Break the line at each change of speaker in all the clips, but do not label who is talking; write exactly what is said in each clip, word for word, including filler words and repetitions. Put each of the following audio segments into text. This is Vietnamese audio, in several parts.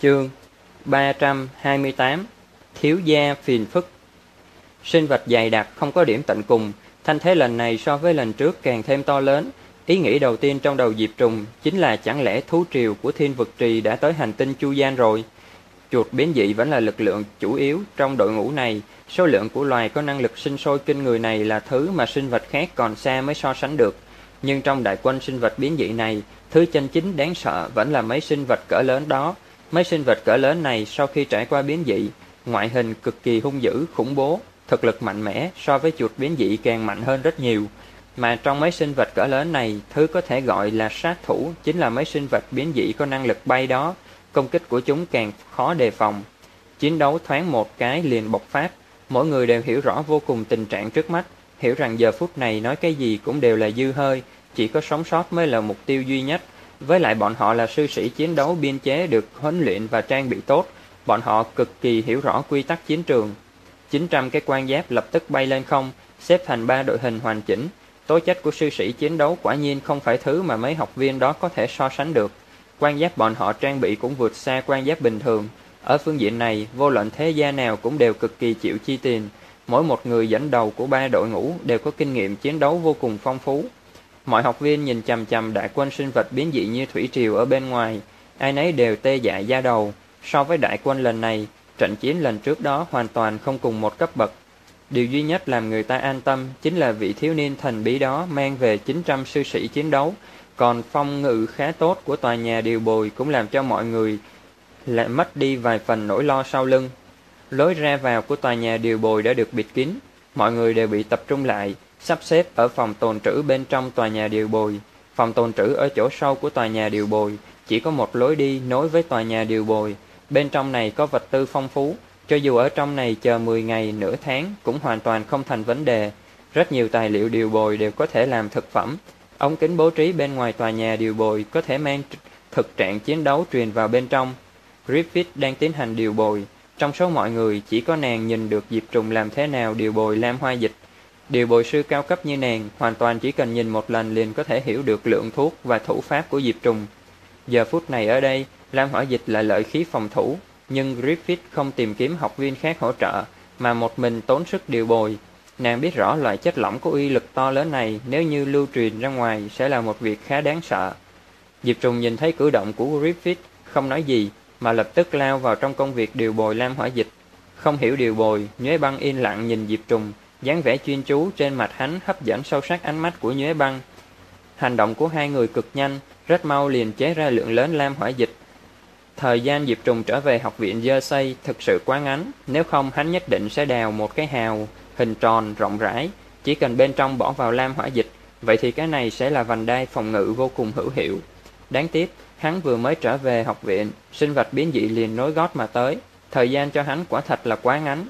Chương ba trăm hai mươi tám. Thiếu gia phiền phức. Sinh vật dày đặc không có điểm tận cùng, thanh thế lần này so với lần trước càng thêm to lớn. Ý nghĩ đầu tiên trong đầu Diệp Trùng chính là chẳng lẽ thú triều của Thiên Vực Trì đã tới hành tinh Chu Gian rồi. Chuột biến dị vẫn là lực lượng chủ yếu trong đội ngũ này, số lượng của loài có năng lực sinh sôi kinh người này là thứ mà sinh vật khác còn xa mới so sánh được. Nhưng trong đại quân sinh vật biến dị này, thứ chân chính đáng sợ vẫn là mấy sinh vật cỡ lớn đó. Mấy sinh vật cỡ lớn này sau khi trải qua biến dị, ngoại hình cực kỳ hung dữ, khủng bố, thực lực mạnh mẽ, so với chuột biến dị càng mạnh hơn rất nhiều. Mà trong mấy sinh vật cỡ lớn này, thứ có thể gọi là sát thủ chính là mấy sinh vật biến dị có năng lực bay đó. Công kích của chúng càng khó đề phòng. Chiến đấu thoáng một cái liền bộc phát. Mỗi người đều hiểu rõ vô cùng tình trạng trước mắt, hiểu rằng giờ phút này nói cái gì cũng đều là dư hơi, chỉ có sống sót mới là mục tiêu duy nhất. Với lại bọn họ là sư sĩ chiến đấu biên chế được huấn luyện và trang bị tốt, bọn họ cực kỳ hiểu rõ quy tắc chiến trường. chín trăm cái quan giáp lập tức bay lên không, xếp thành ba đội hình hoàn chỉnh. Tố chất của sư sĩ chiến đấu quả nhiên không phải thứ mà mấy học viên đó có thể so sánh được. Quan giáp bọn họ trang bị cũng vượt xa quan giáp bình thường. Ở phương diện này, vô luận thế gia nào cũng đều cực kỳ chịu chi tiền. Mỗi một người dẫn đầu của ba đội ngũ đều có kinh nghiệm chiến đấu vô cùng phong phú. Mọi học viên nhìn chằm chằm đại quân sinh vật biến dị như thủy triều ở bên ngoài, ai nấy đều tê dại da đầu. So với đại quân lần này, trận chiến lần trước đó hoàn toàn không cùng một cấp bậc. Điều duy nhất làm người ta an tâm chính là vị thiếu niên thần bí đó mang về chín trăm sư sĩ chiến đấu, còn phong ngự khá tốt của tòa nhà điều bồi cũng làm cho mọi người lại mất đi vài phần nỗi lo sau lưng. Lối ra vào của tòa nhà điều bồi đã được bịt kín, mọi người đều bị tập trung lại, sắp xếp ở phòng tồn trữ bên trong tòa nhà điều bồi. Phòng tồn trữ ở chỗ sâu của tòa nhà điều bồi, chỉ có một lối đi nối với tòa nhà điều bồi. Bên trong này có vật tư phong phú, cho dù ở trong này chờ mười ngày, nửa tháng cũng hoàn toàn không thành vấn đề. Rất nhiều tài liệu điều bồi đều có thể làm thực phẩm. Ống kính bố trí bên ngoài tòa nhà điều bồi có thể mang thực trạng chiến đấu truyền vào bên trong. Griffith đang tiến hành điều bồi. Trong số mọi người, chỉ có nàng nhìn được Diệp Trùng làm thế nào điều bồi lam hoa dịch. Điều bồi sư cao cấp như nàng, hoàn toàn chỉ cần nhìn một lần liền có thể hiểu được lượng thuốc và thủ pháp của Diệp Trùng. Giờ phút này ở đây, lam hỏa dịch là lợi khí phòng thủ, nhưng Griffith không tìm kiếm học viên khác hỗ trợ, mà một mình tốn sức điều bồi. Nàng biết rõ loại chất lỏng có uy lực to lớn này nếu như lưu truyền ra ngoài sẽ là một việc khá đáng sợ. Diệp Trùng nhìn thấy cử động của Griffith, không nói gì, mà lập tức lao vào trong công việc điều bồi lam hỏa dịch. Không hiểu điều bồi, Nhuế Băng yên lặng nhìn Diệp Trùng, dáng vẻ chuyên chú trên mặt hắn hấp dẫn sâu sắc ánh mắt của Nhuế Băng. Hành động của hai người cực nhanh, rất mau liền chế ra lượng lớn lam hỏa dịch. Thời gian Diệp Trùng trở về học viện Jersey thực sự quá ngắn, nếu không hắn nhất định sẽ đào một cái hào hình tròn rộng rãi, chỉ cần bên trong bỏ vào lam hỏa dịch, vậy thì cái này sẽ là vành đai phòng ngự vô cùng hữu hiệu. Đáng tiếc, hắn vừa mới trở về học viện, sinh vật biến dị liền nối gót mà tới, thời gian cho hắn quả thật là quá ngắn.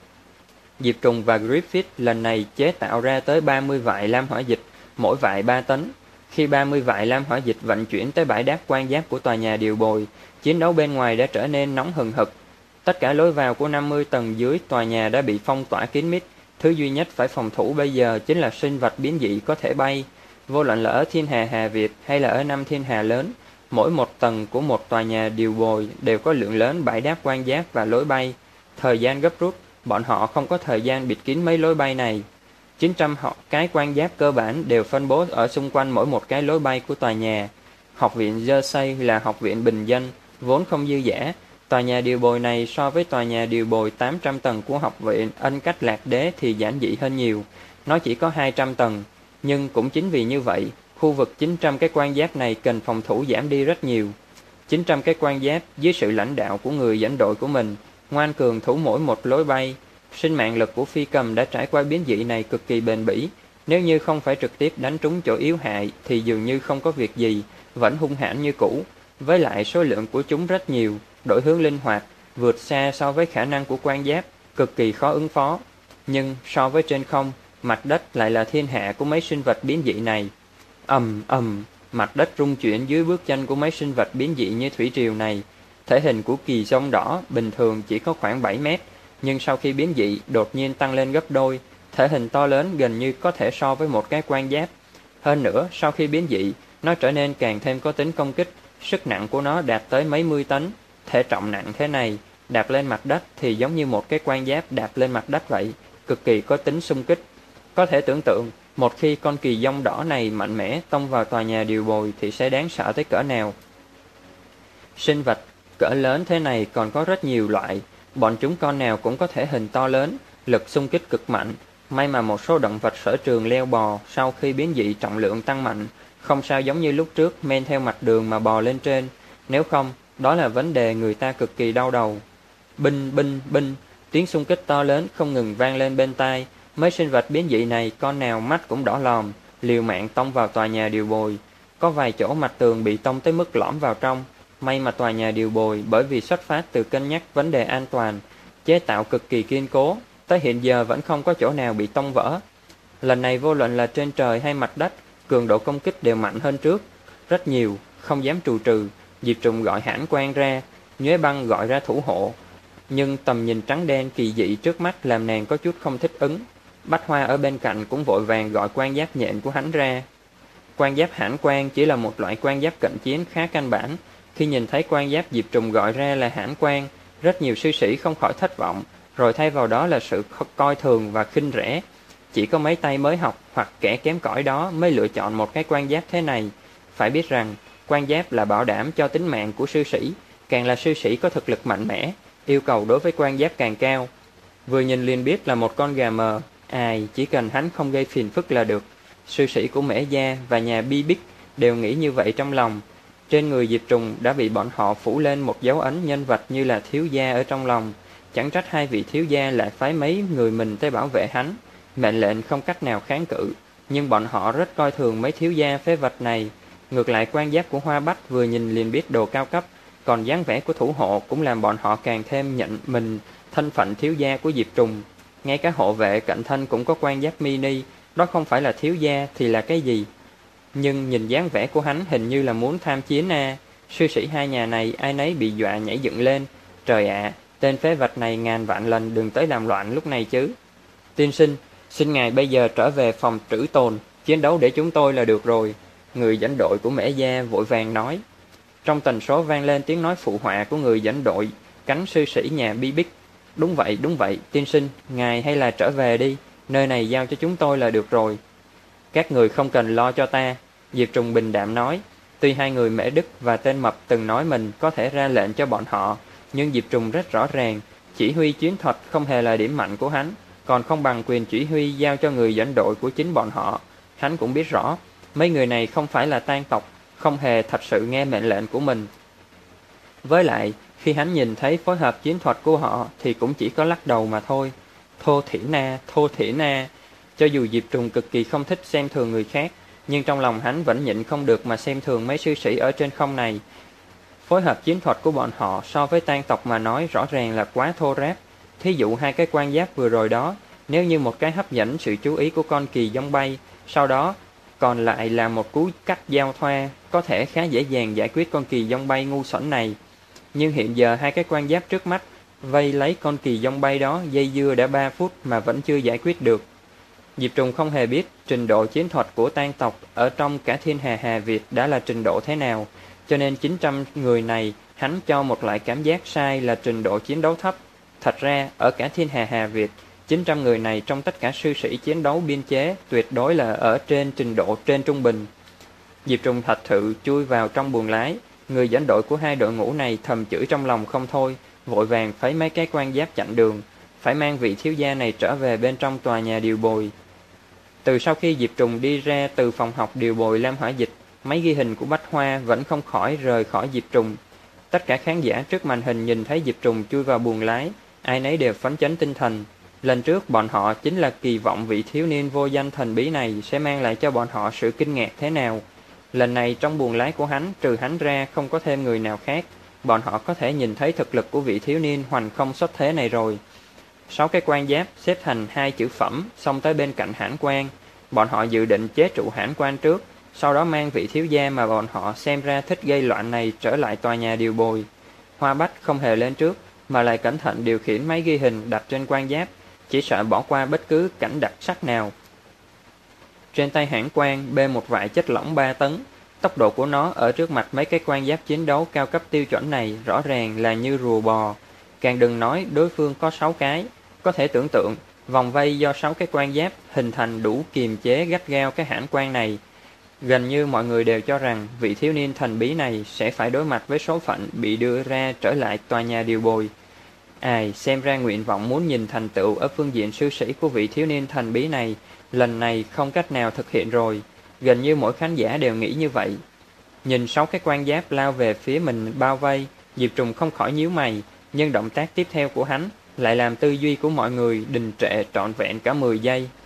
Diệp Trùng và Griffith lần này chế tạo ra tới ba mươi vại lam hỏa dịch, mỗi vại ba tấn. Khi ba mươi vại lam hỏa dịch vận chuyển tới bãi đáp quan giáp của tòa nhà điều bồi, chiến đấu bên ngoài đã trở nên nóng hừng hực. Tất cả lối vào của năm mươi tầng dưới tòa nhà đã bị phong tỏa kín mít, thứ duy nhất phải phòng thủ bây giờ chính là sinh vật biến dị có thể bay. Vô luận là ở Thiên Hà Hà Việt hay là ở năm Thiên Hà lớn, mỗi một tầng của một tòa nhà điều bồi đều có lượng lớn bãi đáp quan giáp và lối bay. Thời gian gấp rút, bọn họ không có thời gian bịt kín mấy lối bay này. chín trăm cái quan giáp cơ bản đều phân bố ở xung quanh mỗi một cái lối bay của tòa nhà. Học viện Jersey là học viện bình dân, vốn không dư dả. Tòa nhà điều bồi này so với tòa nhà điều bồi tám trăm tầng của học viện Ân Cách Lạc Đế thì giản dị hơn nhiều. Nó chỉ có hai trăm tầng, nhưng cũng chính vì như vậy, khu vực chín trăm cái quan giáp này cần phòng thủ giảm đi rất nhiều. chín trăm cái quan giáp dưới sự lãnh đạo của người dẫn đội của mình, ngoan cường thủ mỗi một lối bay. Sinh mạng lực của phi cầm đã trải qua biến dị này cực kỳ bền bỉ, nếu như không phải trực tiếp đánh trúng chỗ yếu hại thì dường như không có việc gì, vẫn hung hãn như cũ. Với lại số lượng của chúng rất nhiều, đổi hướng linh hoạt, vượt xa so với khả năng của quan giáp, cực kỳ khó ứng phó. Nhưng so với trên không, mặt đất lại là thiên hạ của mấy sinh vật biến dị này. Ầm ầm, mặt đất rung chuyển dưới bước chân của mấy sinh vật biến dị như thủy triều này. Thể hình của kỳ sông đỏ bình thường chỉ có khoảng bảy mét, nhưng sau khi biến dị đột nhiên tăng lên gấp đôi, thể hình to lớn gần như có thể so với một cái quan giáp. Hơn nữa, sau khi biến dị, nó trở nên càng thêm có tính công kích, sức nặng của nó đạt tới mấy mươi tấn, thể trọng nặng thế này, đạp lên mặt đất thì giống như một cái quan giáp đạp lên mặt đất vậy, cực kỳ có tính xung kích. Có thể tưởng tượng, một khi con kỳ dông đỏ này mạnh mẽ tông vào tòa nhà điều bồi thì sẽ đáng sợ tới cỡ nào. Sinh vật cỡ lớn thế này còn có rất nhiều loại, bọn chúng con nào cũng có thể hình to lớn, lực xung kích cực mạnh. May mà một số động vật sở trường leo bò sau khi biến dị trọng lượng tăng mạnh, không sao giống như lúc trước men theo mặt đường mà bò lên trên, nếu không, đó là vấn đề người ta cực kỳ đau đầu. Binh binh binh, tiếng xung kích to lớn không ngừng vang lên bên tai. Mấy sinh vật biến dị này con nào mắt cũng đỏ lòm, liều mạng tông vào tòa nhà điều bồi. Có vài chỗ mặt tường bị tông tới mức lõm vào trong. May mà tòa nhà điều bồi bởi vì xuất phát từ cân nhắc vấn đề an toàn, chế tạo cực kỳ kiên cố, tới hiện giờ vẫn không có chỗ nào bị tông vỡ. Lần này vô luận là trên trời hay mặt đất, cường độ công kích đều mạnh hơn trước rất nhiều, không dám trù trừ. Diệp Trùng gọi hãn quan ra, Nhuế Băng gọi ra thủ hộ, nhưng tầm nhìn trắng đen kỳ dị trước mắt làm nàng có chút không thích ứng. Bách Hoa ở bên cạnh cũng vội vàng gọi quan giáp nhện của hắn ra. Quan giáp hãn quan chỉ là một loại quan giáp cận chiến khá căn bản. Khi nhìn thấy quan giáp Diệp Trùng gọi ra là hãn quan, rất nhiều sư sĩ không khỏi thất vọng, rồi thay vào đó là sự coi thường và khinh rẻ. Chỉ có mấy tay mới học hoặc kẻ kém cỏi đó mới lựa chọn một cái quan giáp thế này. Phải biết rằng, quan giáp là bảo đảm cho tính mạng của sư sĩ, càng là sư sĩ có thực lực mạnh mẽ, yêu cầu đối với quan giáp càng cao. Vừa nhìn liền biết là một con gà mờ, ai chỉ cần hắn không gây phiền phức là được. Sư sĩ của Mễ Gia và nhà Bi Bích đều nghĩ như vậy trong lòng. Trên người Diệp Trùng đã bị bọn họ phủ lên một dấu ấn nhân vật như là thiếu gia ở trong lòng. Chẳng trách hai vị thiếu gia lại phái mấy người mình tới bảo vệ hắn. Mệnh lệnh không cách nào kháng cự, nhưng bọn họ rất coi thường mấy thiếu gia phế vật này. Ngược lại quan giáp của Hoa Bách vừa nhìn liền biết đồ cao cấp, còn dáng vẻ của thủ hộ cũng làm bọn họ càng thêm nhận mình thân phận thiếu gia của Diệp Trùng. Ngay cả hộ vệ cạnh thân cũng có quan giáp mini, đó không phải là thiếu gia thì là cái gì? Nhưng nhìn dáng vẻ của hắn hình như là muốn tham chiến à. Sư sĩ hai nhà này ai nấy bị dọa nhảy dựng lên. Trời ạ, tên phế vật này ngàn vạn lần đừng tới làm loạn lúc này chứ. Tiên sinh, xin ngài bây giờ trở về phòng trữ tồn, chiến đấu để chúng tôi là được rồi. Người dẫn đội của Mễ Gia vội vàng nói. Trong tần số vang lên tiếng nói phụ họa của người dẫn đội, cánh sư sĩ nhà Bi Bích. Đúng vậy, đúng vậy, tiên sinh, ngài hay là trở về đi, nơi này giao cho chúng tôi là được rồi. Các người không cần lo cho ta, Diệp Trùng bình đạm nói. Tuy hai người Mễ Đức và tên Mập từng nói mình có thể ra lệnh cho bọn họ, nhưng Diệp Trùng rất rõ ràng, chỉ huy chiến thuật không hề là điểm mạnh của hắn, còn không bằng quyền chỉ huy giao cho người dẫn đội của chính bọn họ. Hắn cũng biết rõ, mấy người này không phải là tang tộc, không hề thật sự nghe mệnh lệnh của mình. Với lại, khi hắn nhìn thấy phối hợp chiến thuật của họ thì cũng chỉ có lắc đầu mà thôi. Thô thiển na, thô thiển na. Cho dù Diệp Trùng cực kỳ không thích xem thường người khác, nhưng trong lòng hắn vẫn nhịn không được mà xem thường mấy sư sĩ ở trên không này. Phối hợp chiến thuật của bọn họ so với tang tộc mà nói rõ ràng là quá thô ráp. Thí dụ hai cái quan giáp vừa rồi đó, nếu như một cái hấp dẫn sự chú ý của con kỳ dông bay, sau đó còn lại là một cú cắt giao thoa, có thể khá dễ dàng giải quyết con kỳ dông bay ngu xuẩn này. Nhưng hiện giờ hai cái quan giáp trước mắt vây lấy con kỳ dông bay đó dây dưa đã ba phút mà vẫn chưa giải quyết được. Diệp Trùng không hề biết trình độ chiến thuật của tang tộc ở trong cả thiên hà Hà Việt đã là trình độ thế nào, cho nên chín trăm người này hắn cho một loại cảm giác sai là trình độ chiến đấu thấp. Thật ra, ở cả thiên hà Hà Việt, chín trăm người này trong tất cả sư sĩ chiến đấu biên chế tuyệt đối là ở trên trình độ trên trung bình. Diệp Trùng thật sự chui vào trong buồng lái, người dẫn đội của hai đội ngũ này thầm chửi trong lòng không thôi, vội vàng phái mấy cái quan giáp chặn đường, phải mang vị thiếu gia này trở về bên trong tòa nhà điều bồi. Từ sau khi Diệp Trùng đi ra từ phòng học điều bồi Lam Hỏa Dịch, máy ghi hình của Bách Hoa vẫn không khỏi rời khỏi Diệp Trùng. Tất cả khán giả trước màn hình nhìn thấy Diệp Trùng chui vào buồng lái, ai nấy đều phấn chấn tinh thần. Lần trước bọn họ chính là kỳ vọng vị thiếu niên vô danh thần bí này sẽ mang lại cho bọn họ sự kinh ngạc thế nào. Lần này trong buồng lái của hắn, trừ hắn ra không có thêm người nào khác, bọn họ có thể nhìn thấy thực lực của vị thiếu niên hoành không xuất thế này rồi. Sáu cái quan giáp xếp thành hai chữ phẩm xông tới bên cạnh hãn quan. Bọn họ dự định chế trụ hãn quan trước, sau đó mang vị thiếu gia mà bọn họ xem ra thích gây loạn này trở lại tòa nhà điều bồi. Hoa Bách không hề lên trước, mà lại cẩn thận điều khiển máy ghi hình đặt trên quan giáp, chỉ sợ bỏ qua bất cứ cảnh đặc sắc nào. Trên tay hãn quan bê một vại chất lỏng ba tấn, Tốc độ của nó ở trước mặt mấy cái quan giáp chiến đấu cao cấp tiêu chuẩn này rõ ràng là như rùa bò. Càng đừng nói đối phương có sáu cái. Có thể tưởng tượng, vòng vây do sáu cái quan giáp hình thành đủ kiềm chế gắt gao cái hãn quan này. Gần như mọi người đều cho rằng vị thiếu niên thần bí này sẽ phải đối mặt với số phận bị đưa ra trở lại tòa nhà điều bồi. Ai, xem ra nguyện vọng muốn nhìn thành tựu ở phương diện sư sĩ của vị thiếu niên thần bí này lần này không cách nào thực hiện rồi. Gần như mỗi khán giả đều nghĩ như vậy. Nhìn sáu cái quan giáp lao về phía mình bao vây, Diệp Trùng không khỏi nhíu mày, nhưng động tác tiếp theo của hắn lại làm tư duy của mọi người đình trệ trọn vẹn cả mười giây.